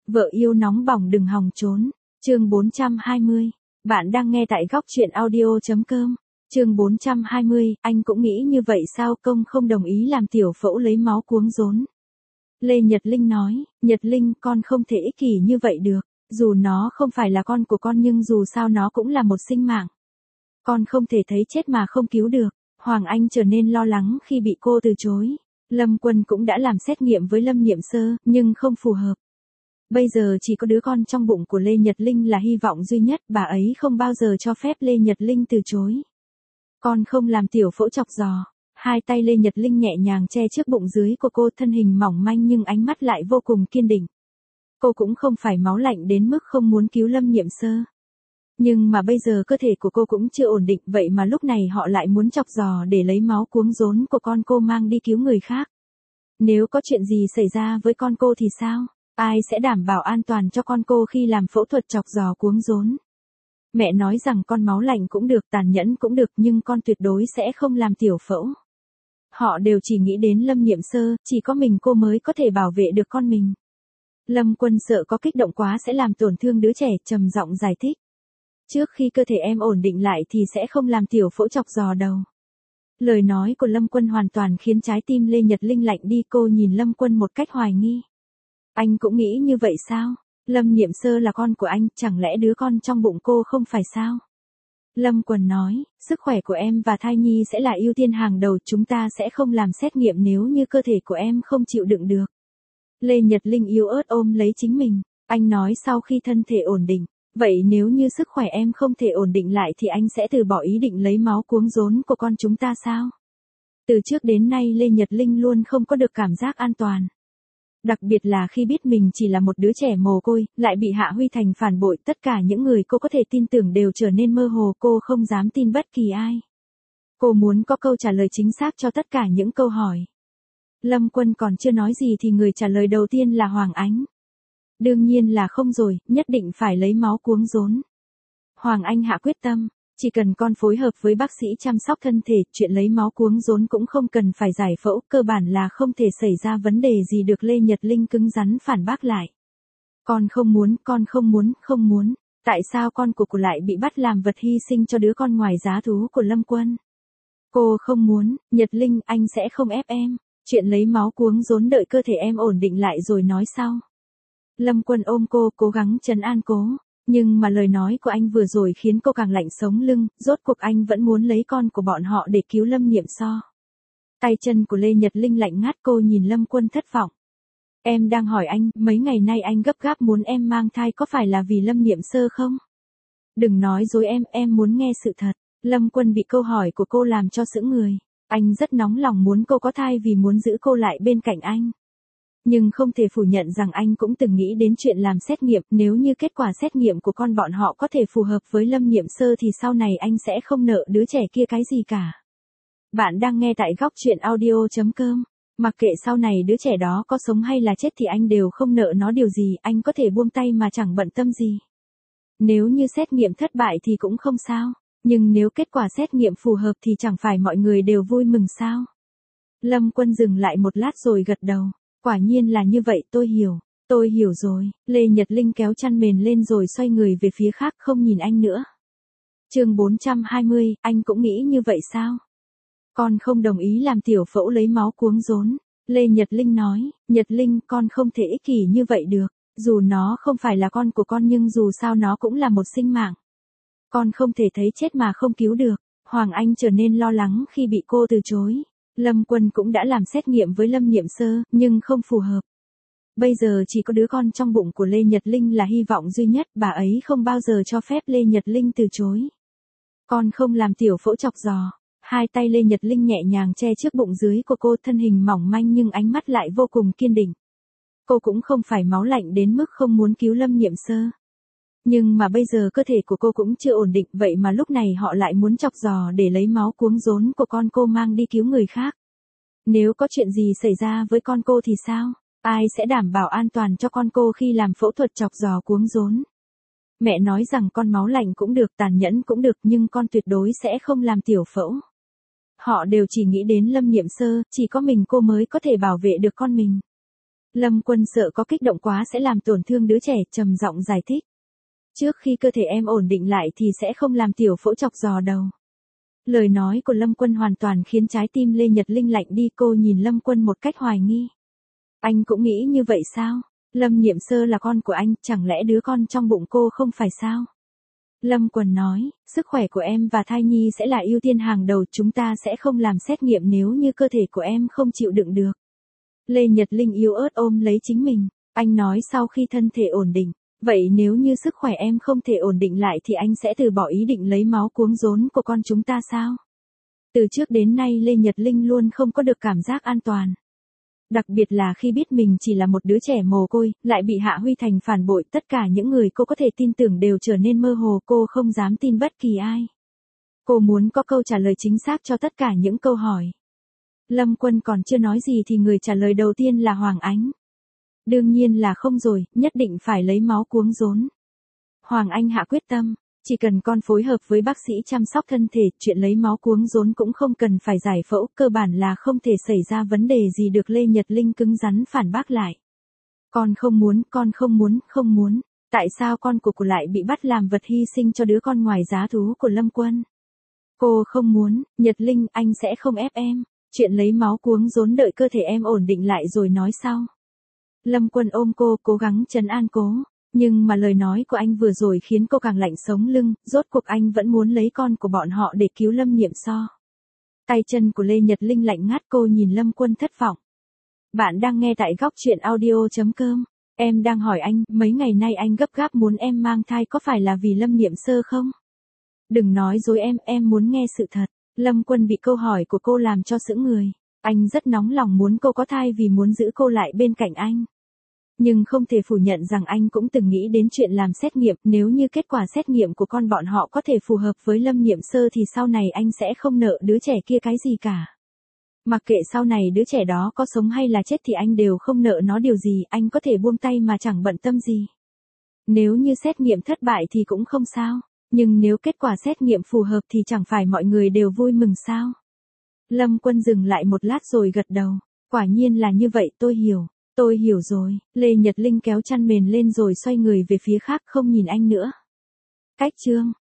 Vợ yêu nóng bỏng đừng hòng trốn. Chương 420. Bạn đang nghe tại góc truyện audio.com. Chương 420, anh cũng nghĩ như vậy sao? Công không đồng ý làm tiểu phẫu lấy máu cuống rốn. Lê Nhật Linh nói, Nhật Linh, con không thể ích kỷ như vậy được. Dù nó không phải là con của con nhưng dù sao nó cũng là một sinh mạng. Con không thể thấy chết mà không cứu được. Hoàng Anh trở nên lo lắng khi bị cô từ chối. Lâm Quân cũng đã làm xét nghiệm với Lâm Niệm Sơ, nhưng không phù hợp. Bây giờ chỉ có đứa con trong bụng của Lê Nhật Linh là hy vọng duy nhất, bà ấy không bao giờ cho phép Lê Nhật Linh từ chối. Con không làm tiểu phẫu chọc giò. Hai tay Lê Nhật Linh nhẹ nhàng che trước bụng dưới của cô, thân hình mỏng manh nhưng ánh mắt lại vô cùng kiên định. Cô cũng không phải máu lạnh đến mức không muốn cứu Lâm Niệm Sơ. Nhưng mà bây giờ cơ thể của cô cũng chưa ổn định, vậy mà lúc này họ lại muốn chọc giò để lấy máu cuống rốn của con cô mang đi cứu người khác. Nếu có chuyện gì xảy ra với con cô thì sao? Ai sẽ đảm bảo an toàn cho con cô khi làm phẫu thuật chọc giò cuống rốn? Mẹ nói rằng con máu lạnh cũng được, tàn nhẫn cũng được, nhưng con tuyệt đối sẽ không làm tiểu phẫu. Họ đều chỉ nghĩ đến Lâm Niệm Sơ, chỉ có mình cô mới có thể bảo vệ được con mình. Lâm Quân sợ có kích động quá sẽ làm tổn thương đứa trẻ, trầm giọng giải thích. Trước khi cơ thể em ổn định lại thì sẽ không làm tiểu phẫu chọc giò đâu. Lời nói của Lâm Quân hoàn toàn khiến trái tim Lê Nhật Linh lạnh đi, cô nhìn Lâm Quân một cách hoài nghi. Anh cũng nghĩ như vậy sao? Lâm Niệm Sơ là con của anh, chẳng lẽ đứa con trong bụng cô không phải sao? Lâm Quân nói, sức khỏe của em và thai nhi sẽ là ưu tiên hàng đầu, chúng ta sẽ không làm xét nghiệm nếu như cơ thể của em không chịu đựng được. Lê Nhật Linh yếu ớt ôm lấy chính mình, anh nói sau khi thân thể ổn định, vậy nếu như sức khỏe em không thể ổn định lại thì anh sẽ từ bỏ ý định lấy máu cuống rốn của con chúng ta sao? Từ trước đến nay Lê Nhật Linh luôn không có được cảm giác an toàn. Đặc biệt là khi biết mình chỉ là một đứa trẻ mồ côi, lại bị Hạ Huy Thành phản bội, tất cả những người cô có thể tin tưởng đều trở nên mơ hồ, cô không dám tin bất kỳ ai. Cô muốn có câu trả lời chính xác cho tất cả những câu hỏi. Lâm Quân còn chưa nói gì thì người trả lời đầu tiên là Hoàng Ánh. Đương nhiên là không rồi, nhất định phải lấy máu cuống rốn. Hoàng Anh hạ quyết tâm, chỉ cần con phối hợp với bác sĩ chăm sóc thân thể, chuyện lấy máu cuống rốn cũng không cần phải giải phẫu, cơ bản là không thể xảy ra vấn đề gì được. Lê Nhật Linh cứng rắn phản bác lại. Con không muốn, không muốn. Tại sao con của cô lại bị bắt làm vật hy sinh cho đứa con ngoài giá thú của Lâm Quân? Cô không muốn, Nhật Linh, anh sẽ không ép em. Chuyện lấy máu cuống rốn đợi cơ thể em ổn định lại rồi nói sau. Lâm Quân ôm cô, cố gắng trấn an cô. Nhưng mà lời nói của anh vừa rồi khiến cô càng lạnh sống lưng, rốt cuộc anh vẫn muốn lấy con của bọn họ để cứu Lâm Niệm Sơ. Tay chân của Lê Nhật Linh lạnh ngắt, cô nhìn Lâm Quân thất vọng. Em đang hỏi anh, mấy ngày nay anh gấp gáp muốn em mang thai có phải là vì Lâm Niệm Sơ không? Đừng nói dối em muốn nghe sự thật. Lâm Quân bị câu hỏi của cô làm cho sững người. Anh rất nóng lòng muốn cô có thai vì muốn giữ cô lại bên cạnh anh. Nhưng không thể phủ nhận rằng anh cũng từng nghĩ đến chuyện làm xét nghiệm, nếu như kết quả xét nghiệm của con bọn họ có thể phù hợp với Lâm Niệm Sơ thì sau này anh sẽ không nợ đứa trẻ kia cái gì cả. Bạn đang nghe tại góc truyện audio.com. Mặc kệ sau này đứa trẻ đó có sống hay là chết thì anh đều không nợ nó điều gì, anh có thể buông tay mà chẳng bận tâm gì. Nếu như xét nghiệm thất bại thì cũng không sao, nhưng nếu kết quả xét nghiệm phù hợp thì chẳng phải mọi người đều vui mừng sao? Lâm Quân dừng lại một lát rồi gật đầu. Quả nhiên là như vậy, tôi hiểu rồi. Lê Nhật Linh kéo chăn mền lên rồi xoay người về phía khác, không nhìn anh nữa. Chương 420, anh cũng nghĩ như vậy sao? Con không đồng ý làm tiểu phẫu lấy máu cuống rốn. Lê Nhật Linh nói, Nhật Linh, con không thể ích kỷ như vậy được. Dù nó không phải là con của con nhưng dù sao nó cũng là một sinh mạng. Con không thể thấy chết mà không cứu được. Hoàng Anh trở nên lo lắng khi bị cô từ chối. Lâm Quân cũng đã làm xét nghiệm với Lâm Niệm Sơ, nhưng không phù hợp. Bây giờ chỉ có đứa con trong bụng của Lê Nhật Linh là hy vọng duy nhất, bà ấy không bao giờ cho phép Lê Nhật Linh từ chối. Con không làm tiểu phẫu chọc giò. Hai tay Lê Nhật Linh nhẹ nhàng che trước bụng dưới của cô, thân hình mỏng manh nhưng ánh mắt lại vô cùng kiên định. Cô cũng không phải máu lạnh đến mức không muốn cứu Lâm Niệm Sơ. Nhưng mà bây giờ cơ thể của cô cũng chưa ổn định, vậy mà lúc này họ lại muốn chọc giò để lấy máu cuống rốn của con cô mang đi cứu người khác. Nếu có chuyện gì xảy ra với con cô thì sao? Ai sẽ đảm bảo an toàn cho con cô khi làm phẫu thuật chọc giò cuống rốn? Mẹ nói rằng con máu lạnh cũng được, tàn nhẫn cũng được, nhưng con tuyệt đối sẽ không làm tiểu phẫu. Họ đều chỉ nghĩ đến Lâm Niệm Sơ, chỉ có mình cô mới có thể bảo vệ được con mình. Lâm Quân sợ có kích động quá sẽ làm tổn thương đứa trẻ, trầm giọng giải thích. Trước khi cơ thể em ổn định lại thì sẽ không làm tiểu phẫu chọc giò đầu. Lời nói của Lâm Quân hoàn toàn khiến trái tim Lê Nhật Linh lạnh đi, cô nhìn Lâm Quân một cách hoài nghi. Anh cũng nghĩ như vậy sao? Lâm Niệm Sơ là con của anh, chẳng lẽ đứa con trong bụng cô không phải sao? Lâm Quân nói, sức khỏe của em và thai nhi sẽ là ưu tiên hàng đầu, chúng ta sẽ không làm xét nghiệm nếu như cơ thể của em không chịu đựng được. Lê Nhật Linh yếu ớt ôm lấy chính mình, anh nói sau khi thân thể ổn định, vậy nếu như sức khỏe em không thể ổn định lại thì anh sẽ từ bỏ ý định lấy máu cuống rốn của con chúng ta sao? Từ trước đến nay Lê Nhật Linh luôn không có được cảm giác an toàn. Đặc biệt là khi biết mình chỉ là một đứa trẻ mồ côi, lại bị Hạ Huy Thành phản bội, tất cả những người cô có thể tin tưởng đều trở nên mơ hồ, cô không dám tin bất kỳ ai. Cô muốn có câu trả lời chính xác cho tất cả những câu hỏi. Lâm Quân còn chưa nói gì thì người trả lời đầu tiên là Hoàng Ánh. Đương nhiên là không rồi, nhất định phải lấy máu cuống rốn. Hoàng Anh hạ quyết tâm, chỉ cần con phối hợp với bác sĩ chăm sóc thân thể, chuyện lấy máu cuống rốn cũng không cần phải giải phẫu, cơ bản là không thể xảy ra vấn đề gì được. Lê Nhật Linh cứng rắn phản bác lại. Con không muốn, không muốn. Tại sao con của lại bị bắt làm vật hy sinh cho đứa con ngoài giá thú của Lâm Quân? Cô không muốn, Nhật Linh, anh sẽ không ép em. Chuyện lấy máu cuống rốn đợi cơ thể em ổn định lại rồi nói sau. Lâm Quân ôm cô, cố gắng trấn an cô. Nhưng mà lời nói của anh vừa rồi khiến cô càng lạnh sống lưng, rốt cuộc anh vẫn muốn lấy con của bọn họ để cứu Lâm Niệm So. Tay chân của Lê Nhật Linh lạnh ngắt, cô nhìn Lâm Quân thất vọng. Bạn đang nghe tại góc truyện audio.com. Em đang hỏi anh, mấy ngày nay anh gấp gáp muốn em mang thai có phải là vì Lâm Niệm Sơ không? Đừng nói dối em muốn nghe sự thật. Lâm Quân bị câu hỏi của cô làm cho sững người. Anh rất nóng lòng muốn cô có thai vì muốn giữ cô lại bên cạnh anh. Nhưng không thể phủ nhận rằng anh cũng từng nghĩ đến chuyện làm xét nghiệm, nếu như kết quả xét nghiệm của con bọn họ có thể phù hợp với Lâm Niệm Sơ thì sau này anh sẽ không nợ đứa trẻ kia cái gì cả. Mặc kệ sau này đứa trẻ đó có sống hay là chết thì anh đều không nợ nó điều gì, anh có thể buông tay mà chẳng bận tâm gì. Nếu như xét nghiệm thất bại thì cũng không sao, nhưng nếu kết quả xét nghiệm phù hợp thì chẳng phải mọi người đều vui mừng sao? Lâm Quân dừng lại một lát rồi gật đầu, quả nhiên là như vậy, tôi hiểu rồi. Lê Nhật Linh kéo chăn mền lên rồi xoay người về phía khác, không nhìn anh nữa. Cách chương